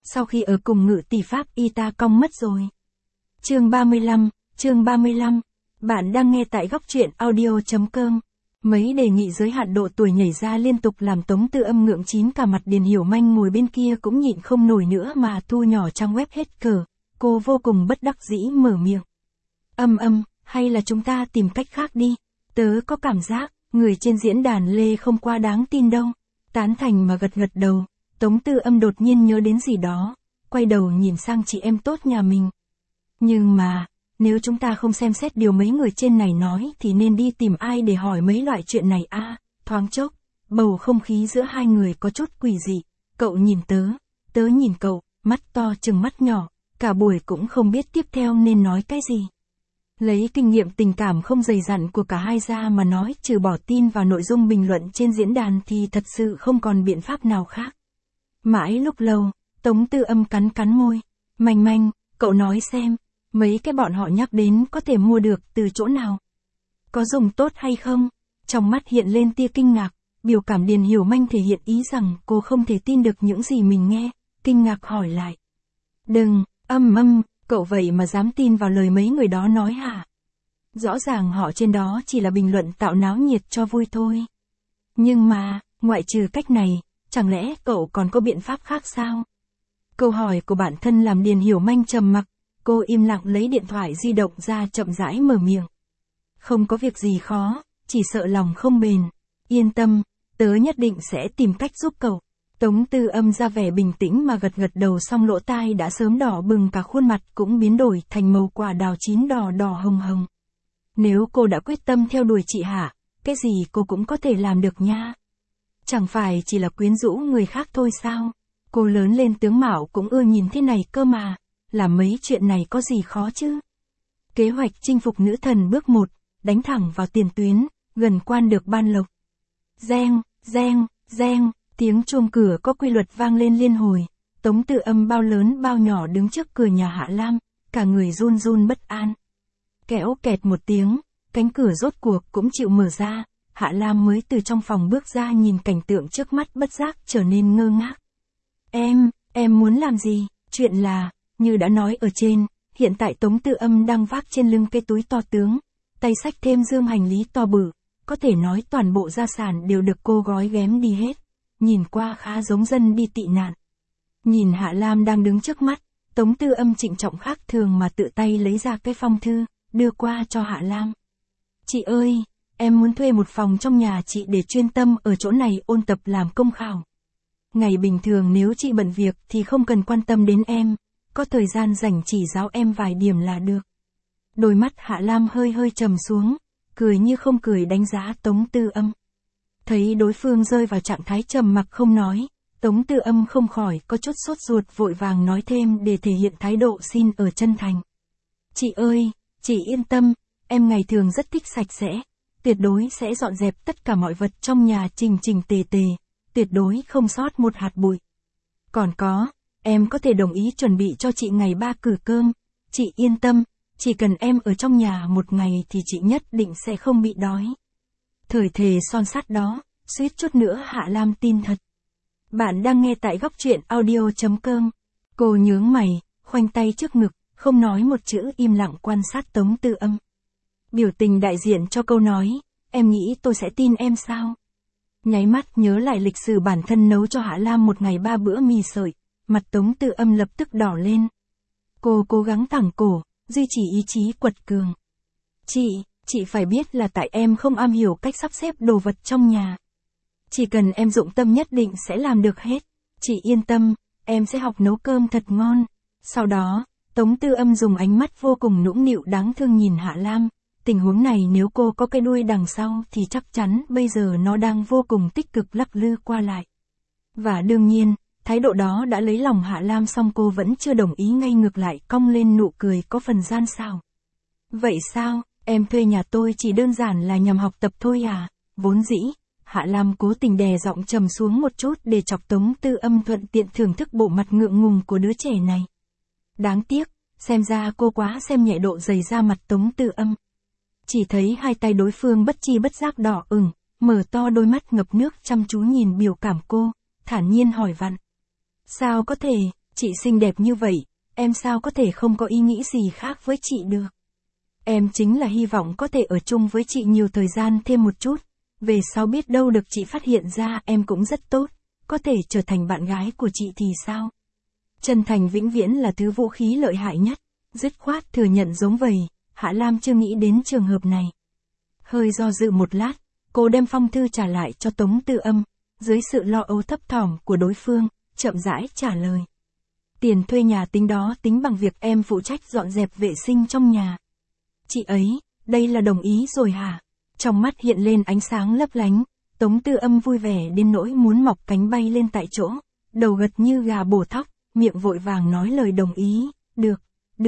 sau khi ở cùng Ngự tỷ Pháp y ta cong mất rồi. Chương 35, bạn đang nghe tại góc truyện audio.com. Mấy đề nghị giới hạn độ tuổi nhảy ra liên tục làm Tống Tư Âm ngượng chín cả mặt. Điền Hiểu Manh ngồi bên kia cũng nhịn không nổi nữa mà thu nhỏ trang web hết cỡ. Cô vô cùng bất đắc dĩ mở miệng. Hay là chúng ta tìm cách khác đi. Tớ có cảm giác, người trên diễn đàn Lê không quá đáng tin đâu. Tán thành mà gật đầu, Tống Tư Âm đột nhiên nhớ đến gì đó, quay đầu nhìn sang chị em tốt nhà mình. Nhưng mà, nếu chúng ta không xem xét điều mấy người trên này nói thì nên đi tìm ai để hỏi mấy loại chuyện này à? Thoáng chốc, bầu không khí giữa hai người có chút quỷ dị. Cậu nhìn tớ nhìn cậu, mắt to chừng mắt nhỏ, cả buổi cũng không biết tiếp theo nên nói cái gì. Lấy kinh nghiệm tình cảm không dày dặn của cả hai ra mà nói, trừ bỏ tin vào nội dung bình luận trên diễn đàn thì thật sự không còn biện pháp nào khác. Mãi lúc lâu, Tống Tư Âm cắn môi. Manh, cậu nói xem, mấy cái bọn họ nhắc đến có thể mua được từ chỗ nào? Có dùng tốt hay không? Trong mắt hiện lên tia kinh ngạc, biểu cảm Điền Hiểu Manh thể hiện ý rằng cô không thể tin được những gì mình nghe, kinh ngạc hỏi lại. Đừng, cậu vậy mà dám tin vào lời mấy người đó nói hả? Rõ ràng họ trên đó chỉ là bình luận tạo náo nhiệt cho vui thôi. Nhưng mà, ngoại trừ cách này, chẳng lẽ cậu còn có biện pháp khác sao? Câu hỏi của bản thân làm Điền Hiểu Manh trầm mặc, cô im lặng lấy điện thoại di động ra chậm rãi mở miệng. Không có việc gì khó, chỉ sợ lòng không bền. Yên tâm, tớ nhất định sẽ tìm cách giúp cậu. Tống Tư Âm ra vẻ bình tĩnh mà gật đầu, xong lỗ tai đã sớm đỏ bừng, cả khuôn mặt cũng biến đổi thành màu quả đào chín đỏ hồng. Nếu cô đã quyết tâm theo đuổi chị hả, cái gì cô cũng có thể làm được nha. Chẳng phải chỉ là quyến rũ người khác thôi sao? Cô lớn lên tướng mạo cũng ưa nhìn thế này cơ mà, làm mấy chuyện này có gì khó chứ? Kế hoạch chinh phục nữ thần bước 1, đánh thẳng vào tiền tuyến, gần quan được ban lộc. Reng, tiếng chuông cửa có quy luật vang lên liên hồi. Tống Tư Âm bao lớn bao nhỏ đứng trước cửa nhà Hạ Lam, cả người run bất an. Kéo kẹt một tiếng, cánh cửa rốt cuộc cũng chịu mở ra. Hạ Lam mới từ trong phòng bước ra, nhìn cảnh tượng trước mắt bất giác trở nên ngơ ngác. Em muốn làm gì? Chuyện là, như đã nói ở trên, hiện tại Tống Tư Âm đang vác trên lưng cái túi to tướng, tay xách thêm dương hành lý to bự, có thể nói toàn bộ gia sản đều được cô gói ghém đi hết, nhìn qua khá giống dân đi tị nạn. Nhìn Hạ Lam đang đứng trước mắt, Tống Tư Âm trịnh trọng khác thường mà tự tay lấy ra cái phong thư, đưa qua cho Hạ Lam. Chị ơi, em muốn thuê một phòng trong nhà chị để chuyên tâm ở chỗ này ôn tập làm công khảo. Ngày bình thường nếu chị bận việc thì không cần quan tâm đến em, có thời gian rảnh chỉ giáo em vài điểm là được. Đôi mắt Hạ Lam hơi trầm xuống, cười như không cười đánh giá Tống Tư Âm. Thấy đối phương rơi vào trạng thái trầm mặc không nói, Tống Tư Âm không khỏi có chút sốt ruột, vội vàng nói thêm để thể hiện thái độ xin ở chân thành. Chị ơi, chị yên tâm, em ngày thường rất thích sạch sẽ, tuyệt đối sẽ dọn dẹp tất cả mọi vật trong nhà chỉnh tề, tuyệt đối không sót một hạt bụi. Còn có, em có thể đồng ý chuẩn bị cho chị ngày 3 cử cơm, chị yên tâm, chỉ cần em ở trong nhà một ngày thì chị nhất định sẽ không bị đói. Thời thề son sắt đó, suýt chút nữa Hạ Lam tin thật. Bạn đang nghe tại góc truyện audio.com. Cô nhướng mày, khoanh tay trước ngực, không nói một chữ, im lặng quan sát Tống Tư Âm. Biểu tình đại diện cho câu nói, em nghĩ tôi sẽ tin em sao? Nháy mắt nhớ lại lịch sử bản thân nấu cho Hạ Lam một ngày 3 bữa mì sợi, mặt Tống Tư Âm lập tức đỏ lên. Cô cố gắng thẳng cổ, duy trì ý chí quật cường. Chị phải biết là tại em không am hiểu cách sắp xếp đồ vật trong nhà. Chỉ cần em dụng tâm nhất định sẽ làm được hết. Chị yên tâm, em sẽ học nấu cơm thật ngon. Sau đó, Tống Tư Âm dùng ánh mắt vô cùng nũng nịu đáng thương nhìn Hạ Lam. Tình huống này nếu cô có cái đuôi đằng sau thì chắc chắn bây giờ nó đang vô cùng tích cực lắc lư qua lại. Và đương nhiên, thái độ đó đã lấy lòng Hạ Lam, song cô vẫn chưa đồng ý, ngay ngược lại cong lên nụ cười có phần gian xảo. Vậy sao, em thuê nhà tôi chỉ đơn giản là nhằm học tập thôi à? Vốn dĩ, Hạ Lam cố tình đè giọng trầm xuống một chút để chọc Tống Tư Âm thuận tiện thưởng thức bộ mặt ngượng ngùng của đứa trẻ này. Đáng tiếc, xem ra cô quá xem nhẹ độ dày da mặt Tống Tư Âm. Chỉ thấy hai tay đối phương bất chi bất giác đỏ ửng, mở to đôi mắt ngập nước chăm chú nhìn biểu cảm cô, thản nhiên hỏi vặn. Sao có thể, Chị xinh đẹp như vậy, em sao có thể không có ý nghĩ gì khác với chị được. Em chính là hy vọng có thể ở chung với chị nhiều thời gian thêm một chút. Về sau biết đâu được chị phát hiện ra em cũng rất tốt, có thể trở thành bạn gái của chị thì sao? Chân thành vĩnh viễn là thứ vũ khí lợi hại nhất. Dứt khoát thừa nhận giống vậy, Hạ Lam chưa nghĩ đến trường hợp này. Hơi do dự một lát, cô đem phong thư trả lại cho Tống Tư Âm, dưới sự lo âu thấp thỏm của đối phương, chậm rãi trả lời. Tiền thuê nhà tính đó tính bằng việc em phụ trách dọn dẹp vệ sinh trong nhà. Chị ấy, đây là đồng ý rồi hả? Trong mắt hiện lên ánh sáng lấp lánh, Tống Tư Âm vui vẻ đến nỗi muốn mọc cánh bay lên tại chỗ, đầu gật như gà bổ thóc, miệng vội vàng nói lời đồng ý, được.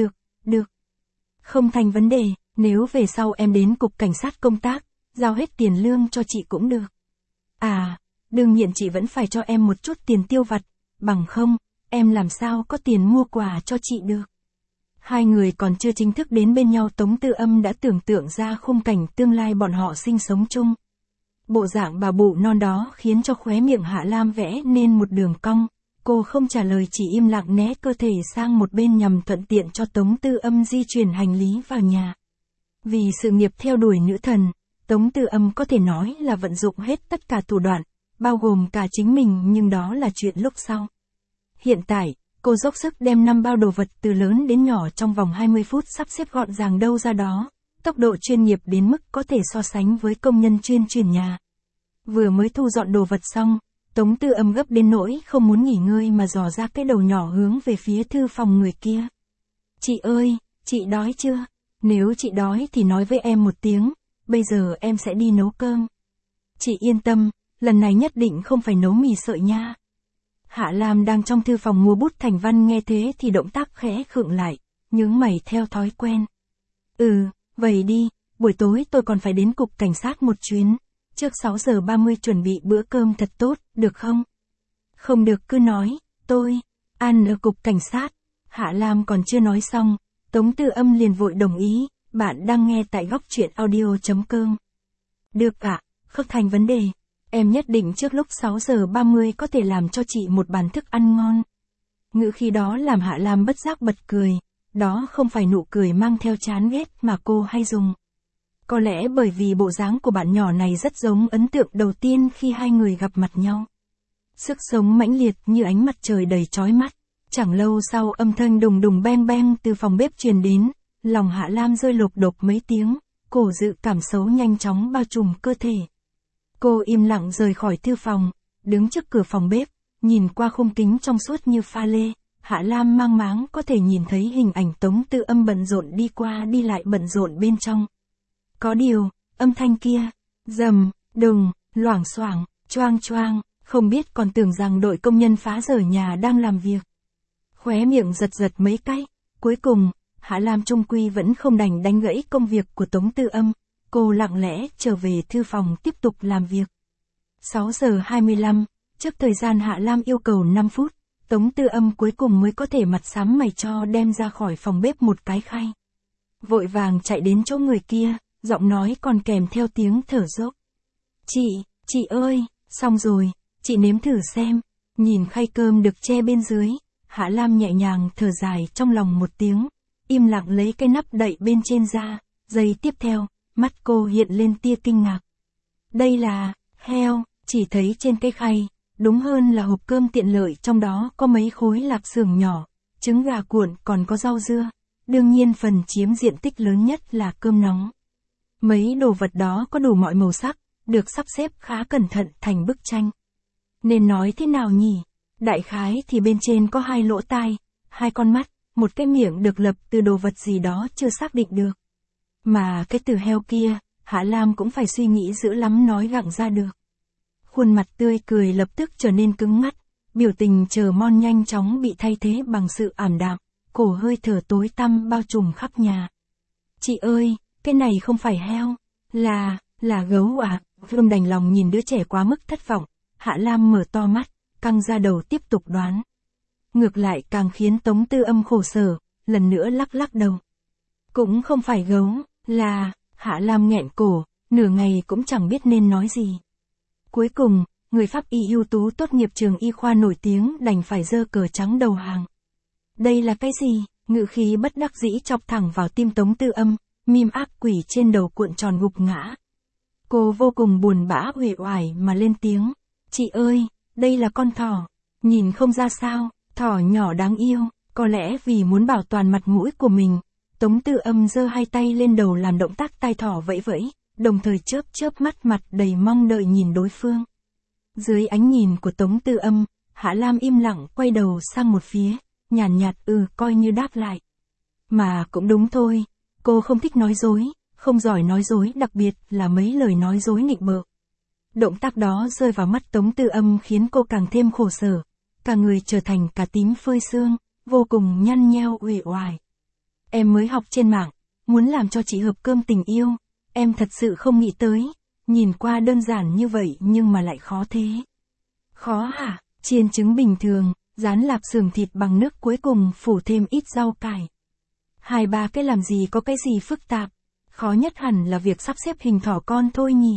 Không thành vấn đề, nếu về sau em đến cục cảnh sát công tác, giao hết tiền lương cho chị cũng được. À, đương nhiên chị vẫn phải cho em một chút tiền tiêu vặt, bằng không, em làm sao có tiền mua quà cho chị được. Hai người còn chưa chính thức đến bên nhau, Tống Tư Âm đã tưởng tượng ra khung cảnh tương lai bọn họ sinh sống chung. Bộ dạng bà bụ non đó khiến cho khóe miệng Hạ Lam vẽ nên một đường cong. Cô không trả lời, chỉ im lặng né cơ thể sang một bên nhằm thuận tiện cho Tống Tư Âm di chuyển hành lý vào nhà. Vì sự nghiệp theo đuổi nữ thần, Tống Tư Âm có thể nói là vận dụng hết tất cả thủ đoạn, bao gồm cả chính mình, nhưng đó là chuyện lúc sau. Hiện tại, cô dốc sức đem 5 bao đồ vật từ lớn đến nhỏ trong vòng 20 phút sắp xếp gọn gàng đâu ra đó, tốc độ chuyên nghiệp đến mức có thể so sánh với công nhân chuyên chuyển nhà. Vừa mới thu dọn đồ vật xong, Tống Tư Âm gấp đến nỗi không muốn nghỉ ngơi mà dò ra cái đầu nhỏ hướng về phía thư phòng người kia. Chị ơi, chị đói chưa? Nếu chị đói thì nói với em một tiếng, bây giờ em sẽ đi nấu cơm. Chị yên tâm, lần này nhất định không phải nấu mì sợi nha. Hạ Lam đang trong thư phòng mua bút thành văn nghe thế thì động tác khẽ khựng lại, nhướng mày theo thói quen. Vậy đi, buổi tối tôi còn phải đến cục cảnh sát một chuyến. Trước 6 giờ 30 chuẩn bị bữa cơm thật tốt, được không? Không được cứ nói, tôi, ăn ở cục cảnh sát. Hạ Lam còn chưa nói xong, Tống Tư Âm liền vội đồng ý, bạn đang nghe tại góc truyện audio.com. Được ạ, không thành vấn đề, em nhất định trước lúc 6 giờ 30 có thể làm cho chị một bàn thức ăn ngon. Ngữ khí đó làm Hạ Lam bất giác bật cười, đó không phải nụ cười mang theo chán ghét mà cô hay dùng. Có lẽ bởi vì bộ dáng của bạn nhỏ này rất giống ấn tượng đầu tiên khi hai người gặp mặt nhau. Sức sống mãnh liệt như ánh mặt trời đầy chói mắt. Chẳng lâu sau âm thanh đùng đùng beng beng từ phòng bếp truyền đến, lòng Hạ Lam rơi lộp đột mấy tiếng, cổ dự cảm xấu nhanh chóng bao trùm cơ thể. Cô im lặng rời khỏi thư phòng, đứng trước cửa phòng bếp, nhìn qua khung kính trong suốt như pha lê, Hạ Lam mang máng có thể nhìn thấy hình ảnh Tống Tư Âm bận rộn đi qua đi lại bận rộn bên trong. Có điều, âm thanh kia, rầm, đùng, loảng xoảng, choang choang, không biết còn tưởng rằng đội công nhân phá rỡ nhà đang làm việc. Khóe miệng giật giật mấy cái, cuối cùng, Hạ Lam trung quy vẫn không đành đánh gãy công việc của Tống Tư Âm, cô lặng lẽ trở về thư phòng tiếp tục làm việc. 6 giờ 25, trước thời gian Hạ Lam yêu cầu 5 phút, Tống Tư Âm cuối cùng mới có thể mặt xám mày cho đem ra khỏi phòng bếp một cái khay. Vội vàng chạy đến chỗ người kia, giọng nói còn kèm theo tiếng thở dốc. Chị ơi, xong rồi, chị nếm thử xem. Nhìn khay cơm được che bên dưới, Hạ Lam nhẹ nhàng thở dài trong lòng một tiếng, im lặng lấy cái nắp đậy bên trên ra, giây tiếp theo, mắt cô hiện lên tia kinh ngạc. Đây là, heo, chỉ thấy trên cái khay, đúng hơn là hộp cơm tiện lợi, trong đó có mấy khối lạp xưởng nhỏ, trứng gà cuộn còn có rau dưa, đương nhiên phần chiếm diện tích lớn nhất là cơm nóng. Mấy đồ vật đó có đủ mọi màu sắc, được sắp xếp khá cẩn thận thành bức tranh. Nên nói thế nào nhỉ? Đại khái thì bên trên có 2 lỗ tai, 2 con mắt, một cái miệng được lập từ đồ vật gì đó chưa xác định được. Mà cái từ heo kia, Hạ Lam cũng phải suy nghĩ dữ lắm nói gặng ra được. Khuôn mặt tươi cười lập tức trở nên cứng ngắt, biểu tình chờ mong nhanh chóng bị thay thế bằng sự ảm đạm, cổ hơi thở tối tăm bao trùm khắp nhà. Chị ơi, cái này không phải heo, là gấu à? Không đành lòng nhìn đứa trẻ quá mức thất vọng, Hạ Lam mở to mắt, căng ra đầu tiếp tục đoán. Ngược lại càng khiến Tống Tư Âm khổ sở, lần nữa lắc lắc đầu. Cũng không phải gấu, Hạ Lam nghẹn cổ, nửa ngày cũng chẳng biết nên nói gì. Cuối cùng, người pháp y ưu tú tốt nghiệp trường y khoa nổi tiếng đành phải giơ cờ trắng đầu hàng. Đây là cái gì? Ngữ khí bất đắc dĩ chọc thẳng vào tim Tống Tư Âm, mim ác quỷ trên đầu cuộn tròn gục ngã. Cô vô cùng buồn bã uể oải mà lên tiếng. Chị ơi, đây là con thỏ. Nhìn không ra sao, thỏ nhỏ đáng yêu, có lẽ vì muốn bảo toàn mặt mũi của mình. Tống Tư Âm giơ hai tay lên đầu làm động tác tai thỏ vẫy vẫy, đồng thời chớp chớp mắt mặt đầy mong đợi nhìn đối phương. Dưới ánh nhìn của Tống Tư Âm, Hạ Lam im lặng quay đầu sang một phía, nhàn nhạt coi như đáp lại. Mà cũng đúng thôi, cô không thích nói dối, không giỏi nói dối, đặc biệt là mấy lời nói dối nghịch bợ. Động tác đó rơi vào mắt Tống Tư Âm khiến cô càng thêm khổ sở, cả người trở thành cả tím phơi sương, vô cùng nhăn nheo uể oải. Em mới học trên mạng, muốn làm cho chị hộp cơm tình yêu, em thật sự không nghĩ tới, nhìn qua đơn giản như vậy nhưng mà lại khó thế. Khó hả? Chiên trứng bình thường, rán lạp xưởng thịt bằng nước cuối cùng phủ thêm ít rau cải. 2-3 cái làm gì có cái gì phức tạp, khó nhất hẳn là việc sắp xếp hình thỏ con thôi nhỉ.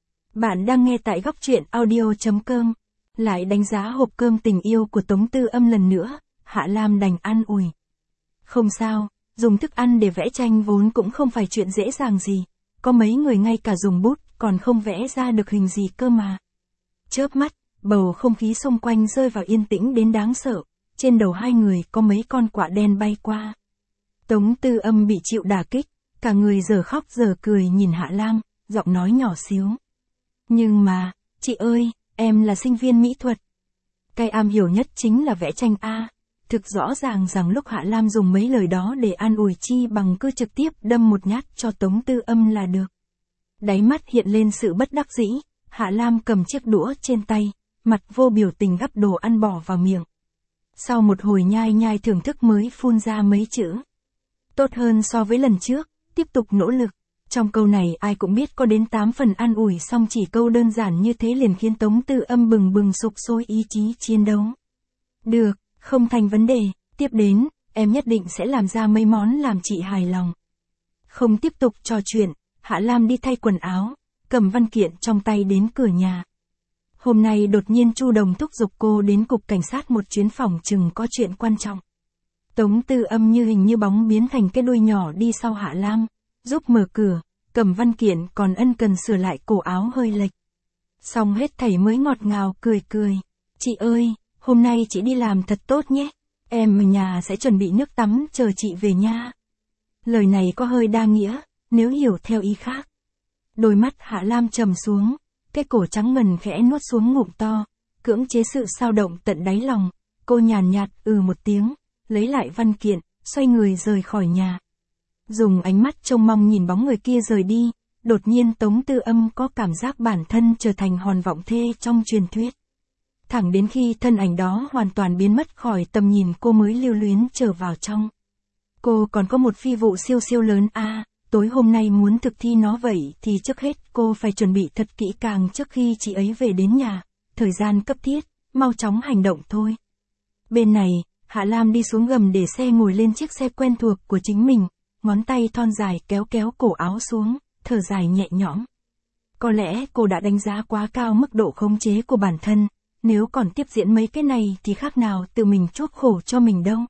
Bạn đang nghe tại góc truyện audio.com. Lại đánh giá hộp cơm tình yêu của Tống Tư Âm lần nữa, Hạ Lam đành an ủi. Không sao, dùng thức ăn để vẽ tranh vốn cũng không phải chuyện dễ dàng gì, có mấy người ngay cả dùng bút còn không vẽ ra được hình gì cơ mà. Chớp mắt, bầu không khí xung quanh rơi vào yên tĩnh đến đáng sợ, trên đầu hai người có mấy con quạ đen bay qua. Tống Tư Âm bị chịu đả kích, cả người giờ khóc giờ cười nhìn Hạ Lam, giọng nói nhỏ xíu. Nhưng mà, chị ơi, em là sinh viên mỹ thuật. Cái am hiểu nhất chính là vẽ tranh a. Thực rõ ràng rằng lúc Hạ Lam dùng mấy lời đó để an ủi chi bằng cứ trực tiếp đâm một nhát cho Tống Tư Âm là được. Đáy mắt hiện lên sự bất đắc dĩ, Hạ Lam cầm chiếc đũa trên tay, mặt vô biểu tình gắp đồ ăn bỏ vào miệng. Sau một hồi nhai nhai thưởng thức mới phun ra mấy chữ. Tốt hơn so với lần trước, tiếp tục nỗ lực. Trong câu này ai cũng biết có đến 8 phần an ủi, song chỉ câu đơn giản như thế liền khiến Tống Tư Âm bừng bừng sục sôi ý chí chiến đấu. Được, không thành vấn đề, tiếp đến, em nhất định sẽ làm ra mấy món làm chị hài lòng. Không tiếp tục trò chuyện, Hạ Lam đi thay quần áo, cầm văn kiện trong tay đến cửa nhà. Hôm nay đột nhiên Chu Đồng thúc giục cô đến cục cảnh sát một chuyến, phòng chừng có chuyện quan trọng. Tống Tư Âm như hình như bóng biến thành cái đuôi nhỏ đi sau Hạ Lam, giúp mở cửa, cầm văn kiện còn ân cần sửa lại cổ áo hơi lệch. Xong hết thảy mới ngọt ngào cười cười. Chị ơi, hôm nay chị đi làm thật tốt nhé, em ở nhà sẽ chuẩn bị nước tắm chờ chị về nha. Lời này có hơi đa nghĩa, nếu hiểu theo ý khác. Đôi mắt Hạ Lam trầm xuống, cái cổ trắng ngần khẽ nuốt xuống ngụm to, cưỡng chế sự xao động tận đáy lòng. Cô nhàn nhạt một tiếng, lấy lại văn kiện, xoay người rời khỏi nhà. Dùng ánh mắt trông mong nhìn bóng người kia rời đi, đột nhiên Tống Tư Âm có cảm giác bản thân trở thành hòn vọng thê trong truyền thuyết. Thẳng đến khi thân ảnh đó hoàn toàn biến mất khỏi tầm nhìn cô mới lưu luyến trở vào trong. Cô còn có một phi vụ siêu siêu lớn tối hôm nay muốn thực thi nó, vậy thì trước hết cô phải chuẩn bị thật kỹ càng trước khi chị ấy về đến nhà. Thời gian cấp thiết, mau chóng hành động thôi. Bên này, Hạ Lam đi xuống gầm để xe, ngồi lên chiếc xe quen thuộc của chính mình, ngón tay thon dài kéo kéo cổ áo xuống, thở dài nhẹ nhõm. Có lẽ cô đã đánh giá quá cao mức độ khống chế của bản thân, nếu còn tiếp diễn mấy cái này thì khác nào tự mình chuốc khổ cho mình đâu.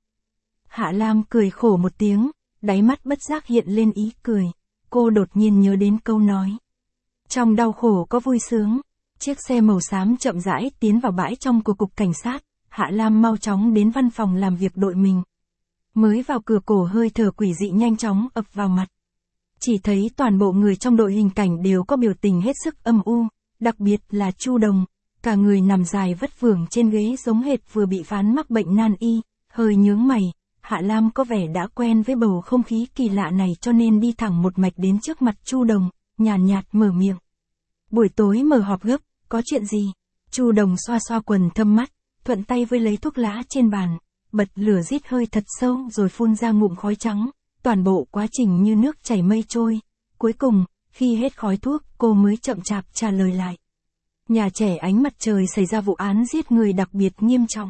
Hạ Lam cười khổ một tiếng, đáy mắt bất giác hiện lên ý cười, cô đột nhiên nhớ đến câu nói. Trong đau khổ có vui sướng. Chiếc xe màu xám chậm rãi tiến vào bãi trong của cục cảnh sát, Hạ Lam mau chóng đến văn phòng làm việc đội mình. Mới vào cửa, cổ hơi thở quỷ dị nhanh chóng ập vào mặt. Chỉ thấy toàn bộ người trong đội hình cảnh đều có biểu tình hết sức âm u, đặc biệt là Chu Đồng, cả người nằm dài vất vưởng trên ghế giống hệt vừa bị phán mắc bệnh nan y, hơi nhướng mày. Hạ Lam có vẻ đã quen với bầu không khí kỳ lạ này cho nên đi thẳng một mạch đến trước mặt Chu Đồng, nhàn nhạt mở miệng. Buổi tối mở họp gấp, có chuyện gì? Chu Đồng xoa xoa quần thâm mắt, thuận tay với lấy thuốc lá trên bàn, bật lửa rít hơi thật sâu rồi phun ra ngụm khói trắng, toàn bộ quá trình như nước chảy mây trôi. Cuối cùng, khi hết khói thuốc, cô mới chậm chạp trả lời lại. Nhà trẻ Ánh Mặt Trời xảy ra vụ án giết người đặc biệt nghiêm trọng.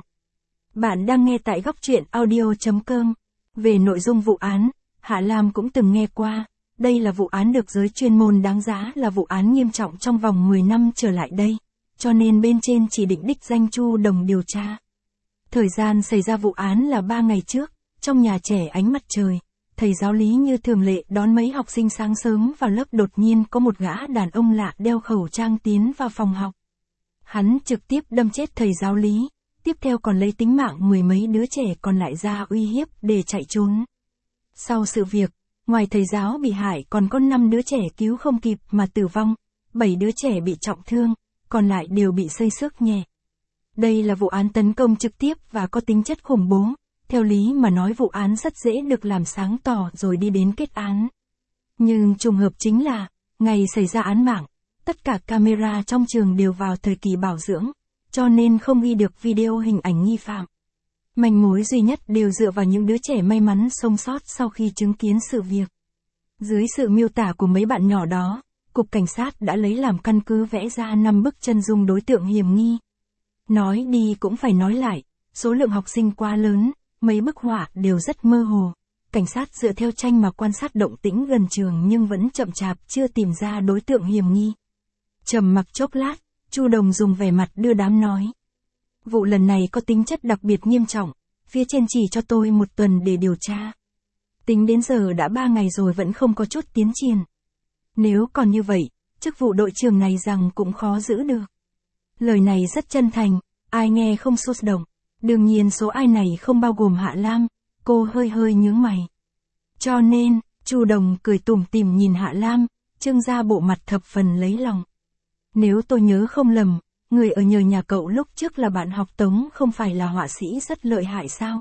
Bạn đang nghe tại góc truyện audio.com. Về nội dung vụ án, Hạ Lam cũng từng nghe qua. Đây là vụ án được giới chuyên môn đánh giá là vụ án nghiêm trọng trong vòng 10 năm trở lại đây, cho nên bên trên chỉ định đích danh Chu Đồng điều tra. Thời gian xảy ra vụ án là 3 ngày trước, trong nhà trẻ Ánh Mặt Trời, thầy giáo Lý như thường lệ đón mấy học sinh sáng sớm vào lớp, đột nhiên có một gã đàn ông lạ đeo khẩu trang tiến vào phòng học. Hắn trực tiếp đâm chết thầy giáo Lý, tiếp theo còn lấy tính mạng mười mấy đứa trẻ còn lại ra uy hiếp để chạy trốn. Sau sự việc, ngoài thầy giáo bị hại còn có 5 đứa trẻ cứu không kịp mà tử vong, 7 đứa trẻ bị trọng thương, còn lại đều bị xây xước nhẹ. Đây là vụ án tấn công trực tiếp và có tính chất khủng bố, theo lý mà nói vụ án rất dễ được làm sáng tỏ rồi đi đến kết án. Nhưng trùng hợp chính là, ngày xảy ra án mạng, tất cả camera trong trường đều vào thời kỳ bảo dưỡng, cho nên không ghi được video hình ảnh nghi phạm. Manh mối duy nhất đều dựa vào những đứa trẻ may mắn sống sót sau khi chứng kiến sự việc. Dưới sự miêu tả của mấy bạn nhỏ đó, Cục Cảnh sát đã lấy làm căn cứ vẽ ra 5 bức chân dung đối tượng hiểm nghi. Nói đi cũng phải nói lại, số lượng học sinh quá lớn, mấy bức họa đều rất mơ hồ. Cảnh sát dựa theo tranh mà quan sát động tĩnh gần trường nhưng vẫn chậm chạp chưa tìm ra đối tượng hiểm nghi. Trầm mặc chốc lát, Chu Đồng dùng vẻ mặt đưa đám nói. Vụ lần này có tính chất đặc biệt nghiêm trọng, phía trên chỉ cho tôi 1 tuần để điều tra. Tính đến giờ đã 3 ngày rồi vẫn không có chút tiến triển. Nếu còn như vậy, chức vụ đội trưởng này rằng cũng khó giữ được. Lời này rất chân thành, ai nghe không xúc động. Đương nhiên số ai này không bao gồm Hạ Lam, cô hơi hơi nhướng mày. Cho nên, Chu Đồng cười tủm tỉm nhìn Hạ Lam, trưng ra bộ mặt thập phần lấy lòng. Nếu tôi nhớ không lầm, người ở nhờ nhà cậu lúc trước là bạn học Tống không phải là họa sĩ rất lợi hại sao?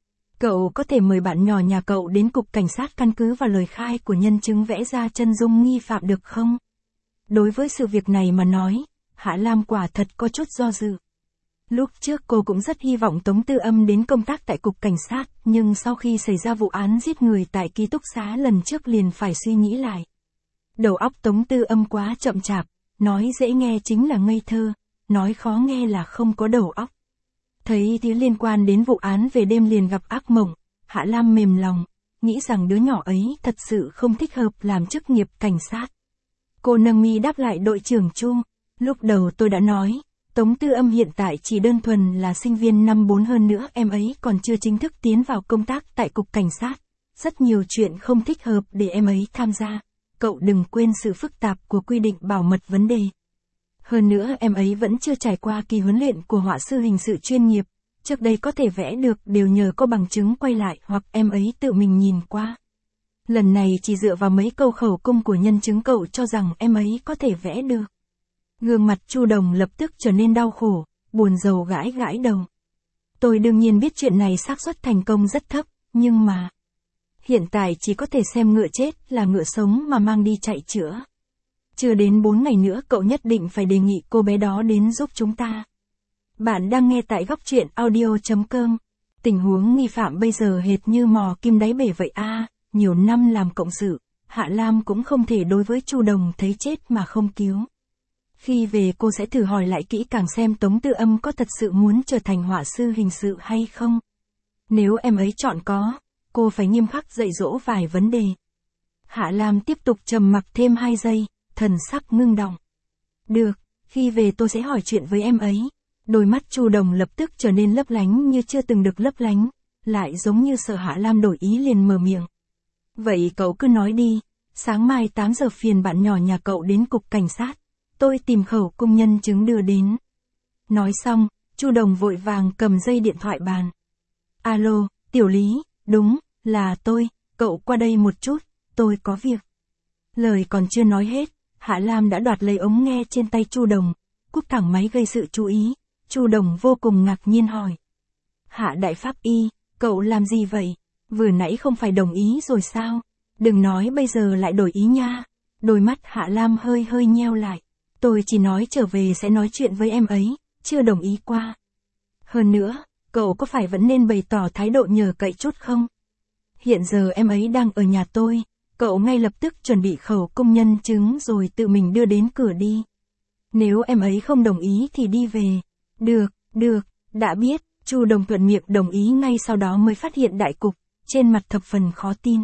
Cậu có thể mời bạn nhỏ nhà cậu đến cục cảnh sát căn cứ vào lời khai của nhân chứng vẽ ra chân dung nghi phạm được không? Đối với sự việc này mà nói, Hạ Lam quả thật có chút do dự. Lúc trước cô cũng rất hy vọng Tống Tư Âm đến công tác tại cục cảnh sát, nhưng sau khi xảy ra vụ án giết người tại ký túc xá lần trước liền phải suy nghĩ lại. Đầu óc Tống Tư Âm quá chậm chạp, nói dễ nghe chính là ngây thơ, nói khó nghe là không có đầu óc. Thấy thứ liên quan đến vụ án về đêm liền gặp ác mộng, Hạ Lam mềm lòng, nghĩ rằng đứa nhỏ ấy thật sự không thích hợp làm chức nghiệp cảnh sát. Cô nâng mi đáp lại đội trưởng Chu, lúc đầu tôi đã nói, Tống Tư Âm hiện tại chỉ đơn thuần là sinh viên năm 4 hơn nữa em ấy còn chưa chính thức tiến vào công tác tại cục cảnh sát. Rất nhiều chuyện không thích hợp để em ấy tham gia. Cậu đừng quên sự phức tạp của quy định bảo mật vấn đề. Hơn nữa em ấy vẫn chưa trải qua kỳ huấn luyện của họa sư hình sự chuyên nghiệp. Trước đây có thể vẽ được đều nhờ có bằng chứng quay lại hoặc em ấy tự mình nhìn qua. Lần này chỉ dựa vào mấy câu khẩu cung của nhân chứng cậu cho rằng em ấy có thể vẽ được. Gương mặt Chu Đồng lập tức trở nên đau khổ, buồn rầu gãi gãi đầu. Tôi đương nhiên biết chuyện này xác suất thành công rất thấp, nhưng mà... Hiện tại chỉ có thể xem ngựa chết là ngựa sống mà mang đi chạy chữa. Chưa đến 4 ngày nữa cậu nhất định phải đề nghị cô bé đó đến giúp chúng ta. Bạn đang nghe tại góc truyện audio.com. Tình huống nghi phạm bây giờ hệt như mò kim đáy bể vậy nhiều năm làm cộng sự, Hạ Lam cũng không thể đối với Chu Đồng thấy chết mà không cứu. Khi về cô sẽ thử hỏi lại kỹ càng xem Tống Tư Âm có thật sự muốn trở thành họa sư hình sự hay không. Nếu em ấy chọn có, cô phải nghiêm khắc dạy dỗ vài vấn đề. Hạ Lam tiếp tục trầm mặc thêm 2 giây, thần sắc ngưng đọng. Được, khi về tôi sẽ hỏi chuyện với em ấy. Đôi mắt Chu Đồng lập tức trở nên lấp lánh như chưa từng được lấp lánh, lại giống như sợ Hạ Lam đổi ý liền mở miệng. Vậy cậu cứ nói đi, sáng mai 8 giờ phiền bạn nhỏ nhà cậu đến cục cảnh sát. Tôi tìm khẩu cung nhân chứng đưa đến. Nói xong, Chu Đồng vội vàng cầm dây điện thoại bàn. Alo, Tiểu Lý, đúng, là tôi, cậu qua đây một chút, tôi có việc. Lời còn chưa nói hết, Hạ Lam đã đoạt lấy ống nghe trên tay Chu Đồng, cúp thẳng máy gây sự chú ý. Chu Đồng vô cùng ngạc nhiên hỏi. Hạ đại pháp y, cậu làm gì vậy? Vừa nãy không phải đồng ý rồi sao? Đừng nói bây giờ lại đổi ý nha. Đôi mắt Hạ Lam hơi hơi nheo lại. Tôi chỉ nói trở về sẽ nói chuyện với em ấy, chưa đồng ý qua. Hơn nữa, cậu có phải vẫn nên bày tỏ thái độ nhờ cậy chút không? Hiện giờ em ấy đang ở nhà tôi, cậu ngay lập tức chuẩn bị khẩu cung nhân chứng rồi tự mình đưa đến cửa đi. Nếu em ấy không đồng ý thì đi về. Được, đã biết, Chu Đồng thuận miệng đồng ý ngay sau đó mới phát hiện đại cục, trên mặt thập phần khó tin.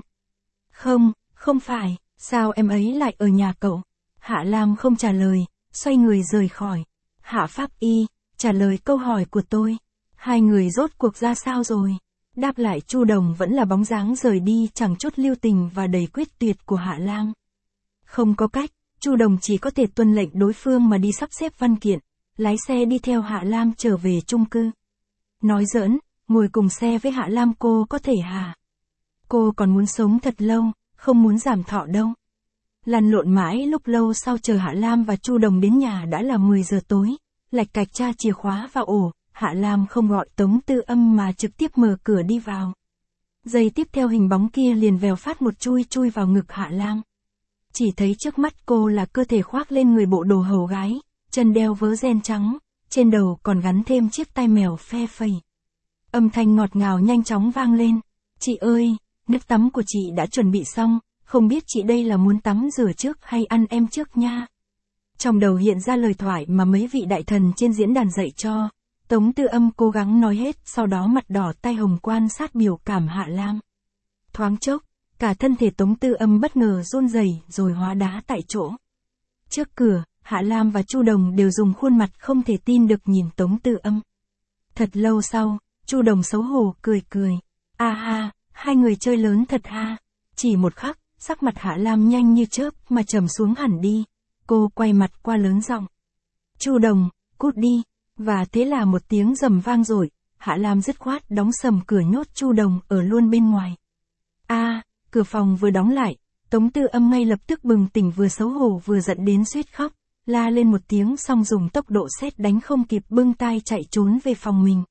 Không phải, sao em ấy lại ở nhà cậu? Hạ Lam không trả lời, xoay người rời khỏi. Hạ pháp y, trả lời câu hỏi của tôi. Hai người rốt cuộc ra sao rồi? Đáp lại Chu Đồng vẫn là bóng dáng rời đi chẳng chút lưu tình và đầy quyết tuyệt của Hạ Lam. Không có cách, Chu Đồng chỉ có thể tuân lệnh đối phương mà đi sắp xếp văn kiện, lái xe đi theo Hạ Lam trở về chung cư. Nói giỡn, ngồi cùng xe với Hạ Lam cô có thể hả? Cô còn muốn sống thật lâu, không muốn giảm thọ đâu. Lăn lộn mãi lúc lâu sau chờ Hạ Lam và Chu Đồng đến nhà đã là 10 giờ tối, lạch cạch tra chìa khóa vào ổ, Hạ Lam không gọi Tống Tư Âm mà trực tiếp mở cửa đi vào. Giây tiếp theo hình bóng kia liền vèo phát một chui vào ngực Hạ Lam. Chỉ thấy trước mắt cô là cơ thể khoác lên người bộ đồ hầu gái, chân đeo vớ ren trắng, trên đầu còn gắn thêm chiếc tai mèo phe phẩy. Âm thanh ngọt ngào nhanh chóng vang lên. Chị ơi, nước tắm của chị đã chuẩn bị xong, không biết chị đây là muốn tắm rửa trước hay ăn em trước nha. Trong đầu hiện ra lời thoại mà mấy vị đại thần trên diễn đàn dạy cho. Tống Tư Âm cố gắng nói hết, sau đó mặt đỏ tai hồng quan sát biểu cảm Hạ Lam. Thoáng chốc, cả thân thể Tống Tư Âm bất ngờ run rẩy rồi hóa đá tại chỗ. Trước cửa, Hạ Lam và Chu Đồng đều dùng khuôn mặt không thể tin được nhìn Tống Tư Âm. Thật lâu sau, Chu Đồng xấu hổ cười cười. A ha, hai người chơi lớn thật ha. Chỉ một khắc, sắc mặt Hạ Lam nhanh như chớp mà trầm xuống hẳn đi. Cô quay mặt qua lớn giọng. Chu Đồng, cút đi. Và thế là một tiếng rầm vang rồi, Hạ Lam dứt khoát đóng sầm cửa nhốt Chu Đồng ở luôn bên ngoài. Cửa phòng vừa đóng lại, Tống Tư Âm ngay lập tức bừng tỉnh vừa xấu hổ vừa giận đến suýt khóc, la lên một tiếng xong dùng tốc độ sét đánh không kịp bưng tay chạy trốn về phòng mình.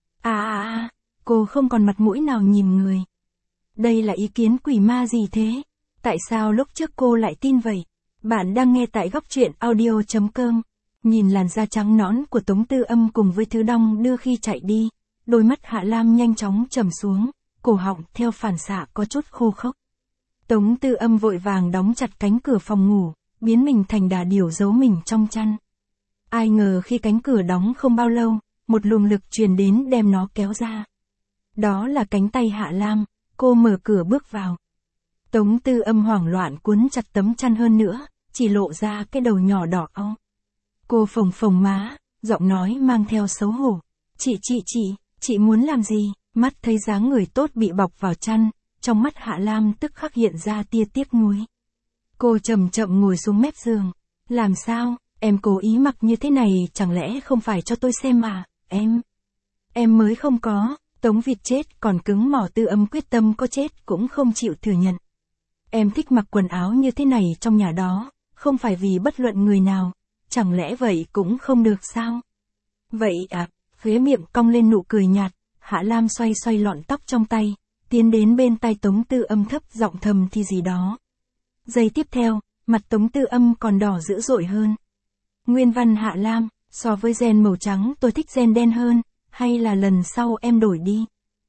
Cô không còn mặt mũi nào nhìn người. Đây là ý kiến quỷ ma gì thế? Tại sao lúc trước cô lại tin vậy? Bạn đang nghe tại góc truyện audio.com. Nhìn làn da trắng nõn của Tống Tư Âm cùng với thứ đong đưa khi chạy đi, đôi mắt Hạ Lam nhanh chóng trầm xuống, cổ họng theo phản xạ có chút khô khốc. Tống Tư Âm vội vàng đóng chặt cánh cửa phòng ngủ, biến mình thành đà điểu giấu mình trong chăn. Ai ngờ khi cánh cửa đóng không bao lâu, một luồng lực truyền đến đem nó kéo ra. Đó là cánh tay Hạ Lam, cô mở cửa bước vào. Tống Tư Âm hoảng loạn cuốn chặt tấm chăn hơn nữa, chỉ lộ ra cái đầu nhỏ đỏ au. Cô phồng phồng má, giọng nói mang theo xấu hổ. Chị muốn làm gì? Mắt thấy dáng người tốt bị bọc vào chăn, trong mắt Hạ Lam tức khắc hiện ra tia tiếc nuối. Cô chậm chậm ngồi xuống mép giường. Làm sao, em cố ý mặc như thế này chẳng lẽ không phải cho tôi xem à, em mới không có. Tống vịt chết còn cứng mỏ. Tư Âm quyết tâm có chết cũng không chịu thừa nhận. Em thích mặc quần áo như thế này trong nhà đó, không phải vì bất luận người nào. Chẳng lẽ vậy cũng không được sao? Vậy à, khóe miệng cong lên nụ cười nhạt, Hạ Lam xoay xoay lọn tóc trong tay, tiến đến bên tai Tống Tư Âm thấp giọng thầm thì gì đó. Giây tiếp theo, mặt Tống Tư Âm còn đỏ dữ dội hơn. Nguyên văn: Hạ Lam, so với ren màu trắng tôi thích ren đen hơn, hay là lần sau em đổi đi?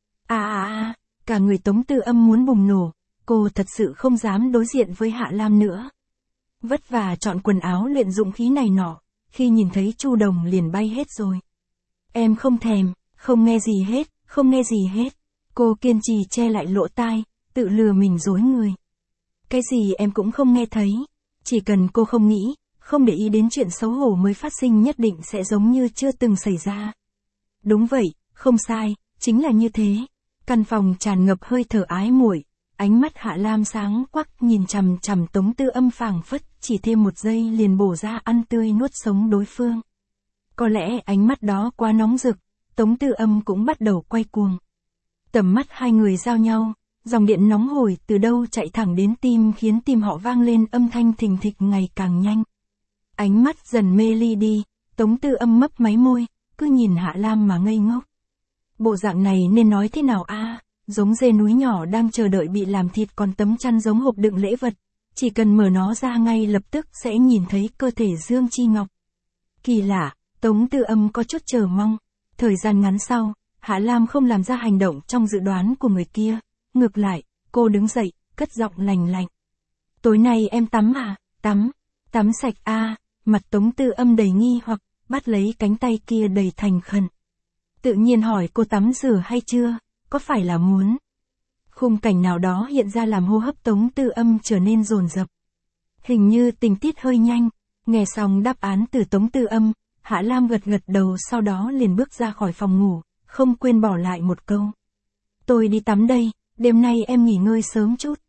Cả người Tống Tư Âm muốn bùng nổ, cô thật sự không dám đối diện với Hạ Lam nữa. Vất vả chọn quần áo luyện dụng khí này nọ, khi nhìn thấy Chu Đồng liền bay hết rồi. Em không thèm, không nghe gì hết. Cô kiên trì che lại lỗ tai, tự lừa mình dối người. Cái gì em cũng không nghe thấy, chỉ cần cô không nghĩ, không để ý đến chuyện xấu hổ mới phát sinh nhất định sẽ giống như chưa từng xảy ra. Đúng vậy, không sai, chính là như thế. Căn phòng tràn ngập hơi thở ái muội. Ánh mắt Hạ Lam sáng quắc nhìn chằm chằm Tống Tư Âm phảng phất, chỉ thêm một giây liền bổ ra ăn tươi nuốt sống đối phương. Có lẽ ánh mắt đó quá nóng rực, Tống Tư Âm cũng bắt đầu quay cuồng. Tầm mắt hai người giao nhau, dòng điện nóng hổi từ đâu chạy thẳng đến tim khiến tim họ vang lên âm thanh thình thịch ngày càng nhanh. Ánh mắt dần mê ly đi, Tống Tư Âm mấp máy môi, cứ nhìn Hạ Lam mà ngây ngốc. Bộ dạng này nên nói thế nào a? Giống dê núi nhỏ đang chờ đợi bị làm thịt, còn tấm chăn giống hộp đựng lễ vật, chỉ cần mở nó ra ngay lập tức sẽ nhìn thấy cơ thể Dương Chi Ngọc. Kỳ lạ, Tống Tư Âm có chút chờ mong. Thời gian ngắn sau, Hạ Lam không làm ra hành động trong dự đoán của người kia, ngược lại, cô đứng dậy, cất giọng lành lạnh. Tối nay em tắm à? Tắm sạch à? Mặt Tống Tư Âm đầy nghi hoặc, bắt lấy cánh tay kia đầy thành khẩn. Tự nhiên hỏi cô tắm rửa hay chưa? Có phải là muốn? Khung cảnh nào đó hiện ra làm hô hấp Tống Tư Âm trở nên dồn dập. Hình như tình tiết hơi nhanh. Nghe xong đáp án từ Tống Tư Âm, Hạ Lam gật gật đầu, sau đó liền bước ra khỏi phòng ngủ, không quên bỏ lại một câu. Tôi đi tắm đây, đêm nay em nghỉ ngơi sớm chút.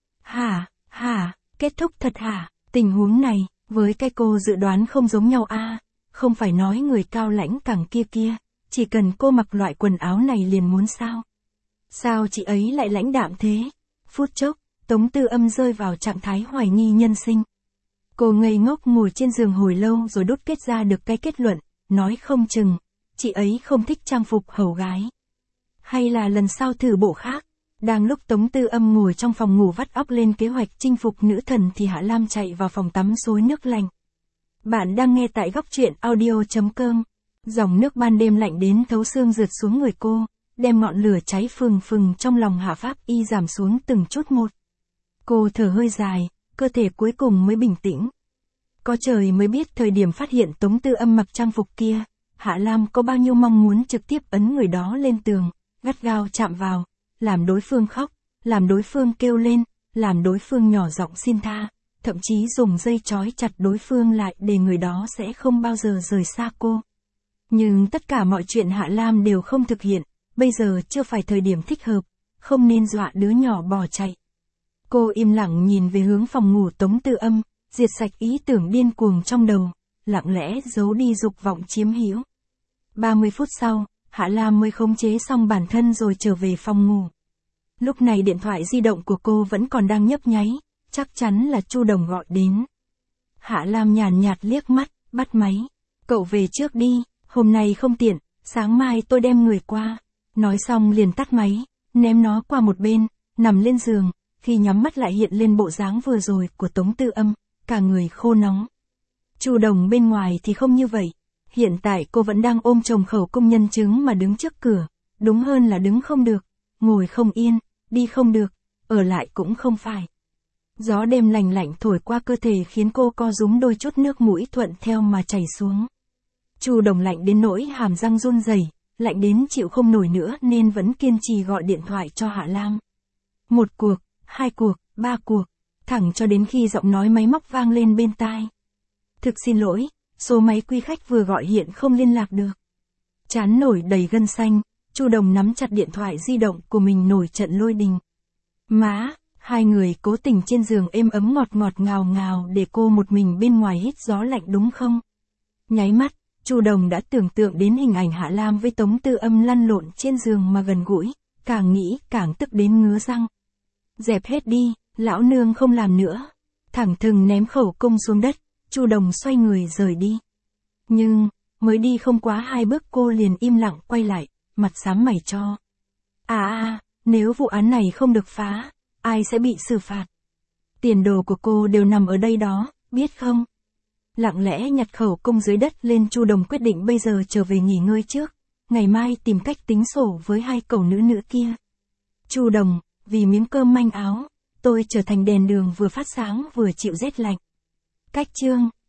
Hả, kết thúc thật hả? Tình huống này, với cái cô dự đoán không giống nhau a. Không phải nói người cao lãnh cẳng kia, chỉ cần cô mặc loại quần áo này liền muốn sao? Sao chị ấy lại lãnh đạm thế? Phút chốc, Tống Tư Âm rơi vào trạng thái hoài nghi nhân sinh. Cô ngây ngốc ngồi trên giường hồi lâu rồi đúc kết ra được cái kết luận, nói không chừng, chị ấy không thích trang phục hầu gái. Hay là lần sau thử bộ khác. Đang lúc Tống Tư Âm ngồi trong phòng ngủ vắt óc lên kế hoạch chinh phục nữ thần thì Hạ Lam chạy vào phòng tắm xối nước lạnh. Bạn đang nghe tại góc truyện audio.com. Dòng nước ban đêm lạnh đến thấu xương rượt xuống người cô, đem ngọn lửa cháy phừng phừng trong lòng Hạ Pháp Y giảm xuống từng chút một. Cô thở hơi dài, cơ thể cuối cùng mới bình tĩnh. Có trời mới biết thời điểm phát hiện Tống Tư Âm mặc trang phục kia, Hạ Lam có bao nhiêu mong muốn trực tiếp ấn người đó lên tường, gắt gao chạm vào, làm đối phương khóc, làm đối phương kêu lên, làm đối phương nhỏ giọng xin tha, thậm chí dùng dây trói chặt đối phương lại để người đó sẽ không bao giờ rời xa cô. Nhưng tất cả mọi chuyện Hạ Lam đều không thực hiện, bây giờ chưa phải thời điểm thích hợp, không nên dọa đứa nhỏ bỏ chạy. Cô im lặng nhìn về hướng phòng ngủ Tống Tư Âm, diệt sạch ý tưởng điên cuồng trong đầu, lặng lẽ giấu đi dục vọng chiếm hữu. 30 phút sau, Hạ Lam mới khống chế xong bản thân rồi trở về phòng ngủ. Lúc này điện thoại di động của cô vẫn còn đang nhấp nháy, chắc chắn là Chu Đồng gọi đến. Hạ Lam nhàn nhạt liếc mắt, bắt máy. Cậu về trước đi, hôm nay không tiện, sáng mai tôi đem người qua. Nói xong liền tắt máy, ném nó qua một bên, nằm lên giường, khi nhắm mắt lại hiện lên bộ dáng vừa rồi của Tống Tư Âm, cả người khô nóng. Chu Đồng bên ngoài thì không như vậy. Hiện tại cô vẫn đang ôm chồng khẩu công nhân chứng mà đứng trước cửa, đúng hơn là đứng không được, ngồi không yên, đi không được, ở lại cũng không phải. Gió đêm lành lạnh thổi qua cơ thể khiến cô co rúm đôi chút nước mũi thuận theo mà chảy xuống. Chu Đồng lạnh đến nỗi hàm răng run rẩy, lạnh đến chịu không nổi nữa nên vẫn kiên trì gọi điện thoại cho Hạ Lam. Một cuộc, hai cuộc, ba cuộc, thẳng cho đến khi giọng nói máy móc vang lên bên tai. Thực xin lỗi, số máy quý khách vừa gọi hiện không liên lạc được. Trán nổi đầy gân xanh, Chu Đồng nắm chặt điện thoại di động của mình nổi trận lôi đình. Má, hai người cố tình trên giường êm ấm ngọt ngọt ngào ngào để cô một mình bên ngoài hít gió lạnh đúng không? Nháy mắt, Chu Đồng đã tưởng tượng đến hình ảnh Hạ Lam với Tống Tư Âm lăn lộn trên giường mà gần gũi, càng nghĩ càng tức đến ngứa răng. Dẹp hết đi, lão nương không làm nữa. Thẳng thừng ném khẩu cung xuống đất, Chu Đồng xoay người rời đi. Nhưng, mới đi không quá 2 bước cô liền im lặng quay lại, mặt xám mày cho. Nếu vụ án này không được phá, ai sẽ bị xử phạt? Tiền đồ của cô đều nằm ở đây đó, biết không? Lặng lẽ nhặt khẩu cung dưới đất lên, Chu Đồng quyết định bây giờ trở về nghỉ ngơi trước, ngày mai tìm cách tính sổ với hai cẩu nữ nữa kia. Chu Đồng, vì miếng cơm manh áo, tôi trở thành đèn đường vừa phát sáng vừa chịu rét lạnh. Cách chương